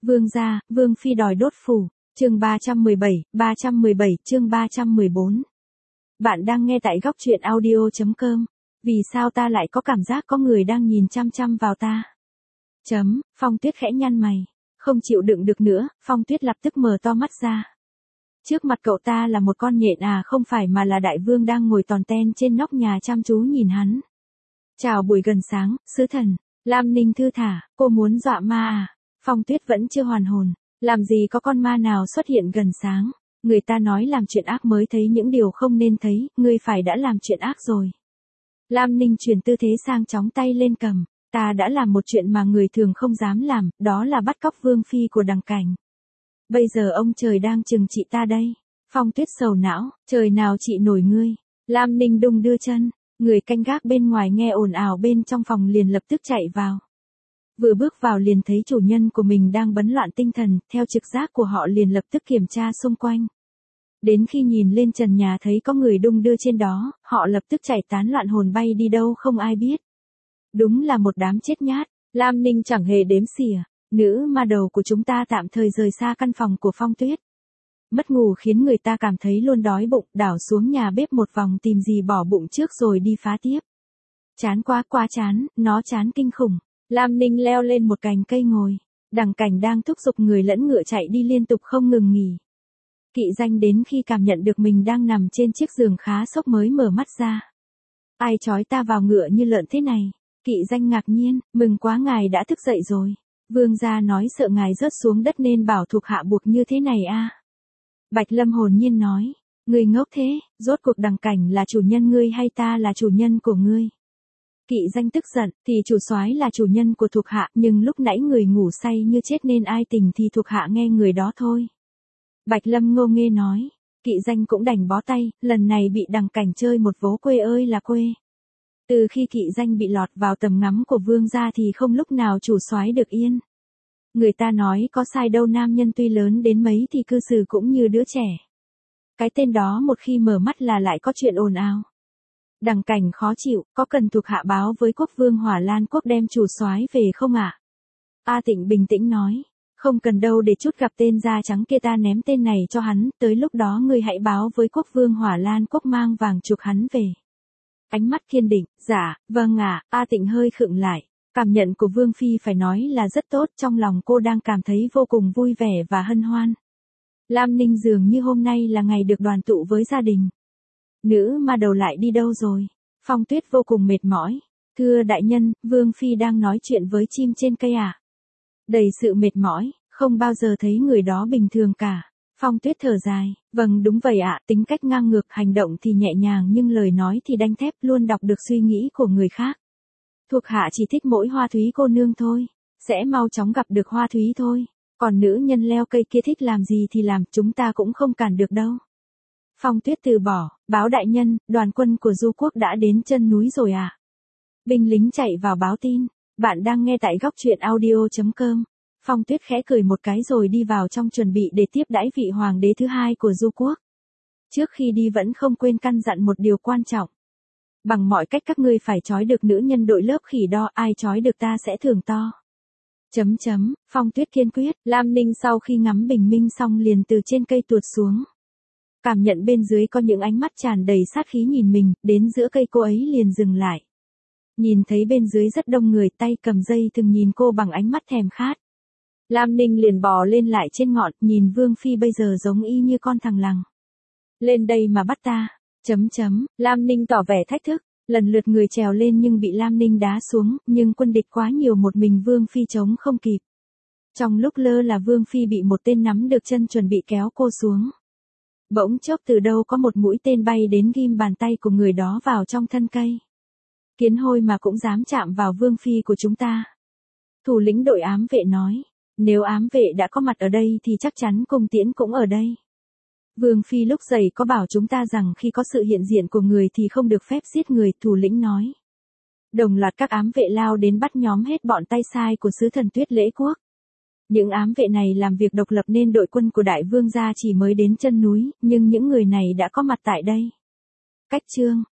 Vương gia, Vương phi đòi đốt phủ. Chương 317 chương 314. Bạn đang nghe tại góc truyện audio.com. Vì sao ta lại có cảm giác có người đang nhìn chăm chăm vào ta? Phong Tuyết khẽ nhăn mày. Không chịu đựng được nữa, Phong Tuyết lập tức mở to mắt ra. Trước mặt cậu ta là một con nhện à, không phải mà là đại vương đang ngồi tòn ten trên nóc nhà chăm chú nhìn hắn. Chào buổi gần sáng, sứ thần. Lam Ninh thư thả, cô muốn dọa ma à? Phong Tuyết vẫn chưa hoàn hồn. Làm gì có con ma nào xuất hiện gần sáng. Người ta nói làm chuyện ác mới thấy những điều không nên thấy, ngươi phải đã làm chuyện ác rồi. Lam Ninh chuyển tư thế sang chóng tay lên cầm. Ta đã làm một chuyện mà người thường không dám làm, đó là bắt cóc vương phi của Đằng Cảnh. Bây giờ ông trời đang trừng trị ta đây. Phong Tuyết sầu não, trời nào trị nổi ngươi. Lam Ninh đung đưa chân, người canh gác bên ngoài nghe ồn ào bên trong phòng liền lập tức chạy vào. Vừa bước vào liền thấy chủ nhân của mình đang bấn loạn tinh thần, theo trực giác của họ liền lập tức kiểm tra xung quanh. Đến khi nhìn lên trần nhà thấy có người đung đưa trên đó, họ lập tức chạy tán loạn hồn bay đi đâu không ai biết. Đúng là một đám chết nhát, Lam Ninh chẳng hề đếm xỉa. Nữ ma đầu của chúng ta tạm thời rời xa căn phòng của Phong Tuyết. Mất ngủ khiến người ta cảm thấy luôn đói bụng, đảo xuống nhà bếp một vòng tìm gì bỏ bụng trước rồi đi phá tiếp. Chán quá chán, nó chán kinh khủng. Lam Ninh leo lên một cành cây ngồi. Đằng Cảnh đang thúc giục người lẫn ngựa chạy đi liên tục không ngừng nghỉ. Kỵ Danh đến khi cảm nhận được mình đang nằm trên chiếc giường khá sốc mới mở mắt ra. Ai trói ta vào ngựa như lợn thế này? Kỵ Danh ngạc nhiên, mừng quá ngài đã thức dậy rồi. Vương gia nói sợ ngài rớt xuống đất nên bảo thuộc hạ buộc như thế này a. Bạch Lâm hồn nhiên nói, ngươi ngốc thế, rốt cuộc Đằng Cảnh là chủ nhân ngươi hay ta là chủ nhân của ngươi? Kỵ Danh tức giận, thì chủ soái là chủ nhân của thuộc hạ, nhưng lúc nãy người ngủ say như chết nên ai tỉnh thì thuộc hạ nghe người đó thôi. Bạch Lâm ngô nghê nói, Kỵ Danh cũng đành bó tay, lần này bị Đằng Cảnh chơi một vố quê ơi là quê. Từ khi Kỵ Danh bị lọt vào tầm ngắm của vương gia thì không lúc nào chủ soái được yên. Người ta nói có sai đâu, nam nhân tuy lớn đến mấy thì cư xử cũng như đứa trẻ. Cái tên đó một khi mở mắt là lại có chuyện ồn ào. Đằng Cảnh khó chịu, có cần thuộc hạ báo với quốc vương Hỏa Lan quốc đem chủ soái về không ạ? A Tịnh bình tĩnh nói, không cần đâu, để chút gặp tên da trắng kia ta ném tên này cho hắn, tới lúc đó ngươi hãy báo với quốc vương Hỏa Lan quốc mang vàng chuộc hắn về. Ánh mắt kiên định, dạ, vâng ạ. A Tịnh hơi khựng lại. Cảm nhận của Vương Phi phải nói là rất tốt, trong lòng cô đang cảm thấy vô cùng vui vẻ và hân hoan. Lam Ninh dường như hôm nay là ngày được đoàn tụ với gia đình. Nữ ma đầu lại đi đâu rồi? Phong Tuyết vô cùng mệt mỏi. Thưa đại nhân, Vương Phi đang nói chuyện với chim trên cây à? Đầy sự mệt mỏi, không bao giờ thấy người đó bình thường cả. Phong Tuyết thở dài, vâng đúng vậy ạ, tính cách ngang ngược, hành động thì nhẹ nhàng nhưng lời nói thì đanh thép, luôn đọc được suy nghĩ của người khác. Thuộc hạ chỉ thích mỗi Hoa Thúy cô nương thôi, sẽ mau chóng gặp được Hoa Thúy thôi, còn nữ nhân leo cây kia thích làm gì thì làm, chúng ta cũng không cản được đâu. Phong Tuyết từ bỏ, báo đại nhân, đoàn quân của Du Quốc đã đến chân núi rồi à? Binh lính chạy vào báo tin, bạn đang nghe tại góc truyện audio.com. Phong Tuyết khẽ cười một cái rồi đi vào trong chuẩn bị để tiếp đãi vị hoàng đế thứ hai của Du Quốc. Trước khi đi vẫn không quên căn dặn một điều quan trọng. Bằng mọi cách các ngươi phải trói được nữ nhân đội lớp khỉ đo, ai trói được ta sẽ thưởng to. Phong Tuyết kiên quyết. Lam Ninh sau khi ngắm bình minh xong liền từ trên cây tuột xuống. Cảm nhận bên dưới có những ánh mắt tràn đầy sát khí nhìn mình, đến giữa cây cô ấy liền dừng lại. Nhìn thấy bên dưới rất đông người, tay cầm dây thừng nhìn cô bằng ánh mắt thèm khát. Lam Ninh liền bò lên lại trên ngọn, nhìn Vương Phi bây giờ giống y như con thằng lằng. Lên đây mà bắt ta. Lam Ninh tỏ vẻ thách thức, lần lượt người trèo lên nhưng bị Lam Ninh đá xuống, nhưng quân địch quá nhiều, một mình Vương Phi chống không kịp. Trong lúc lơ là Vương Phi bị một tên nắm được chân chuẩn bị kéo cô xuống. Bỗng chốc từ đâu có một mũi tên bay đến ghim bàn tay của người đó vào trong thân cây. Kiến hôi mà cũng dám chạm vào Vương Phi của chúng ta. Thủ lĩnh đội ám vệ nói, nếu ám vệ đã có mặt ở đây thì chắc chắn cung tiễn cũng ở đây. Vương Phi lúc dậy có bảo chúng ta rằng khi có sự hiện diện của người thì không được phép giết người, thủ lĩnh nói. Đồng loạt các ám vệ lao đến bắt nhóm hết bọn tay sai của sứ thần Tuyết Lễ Quốc. Những ám vệ này làm việc độc lập nên đội quân của đại vương gia chỉ mới đến chân núi, nhưng những người này đã có mặt tại đây. Cách chương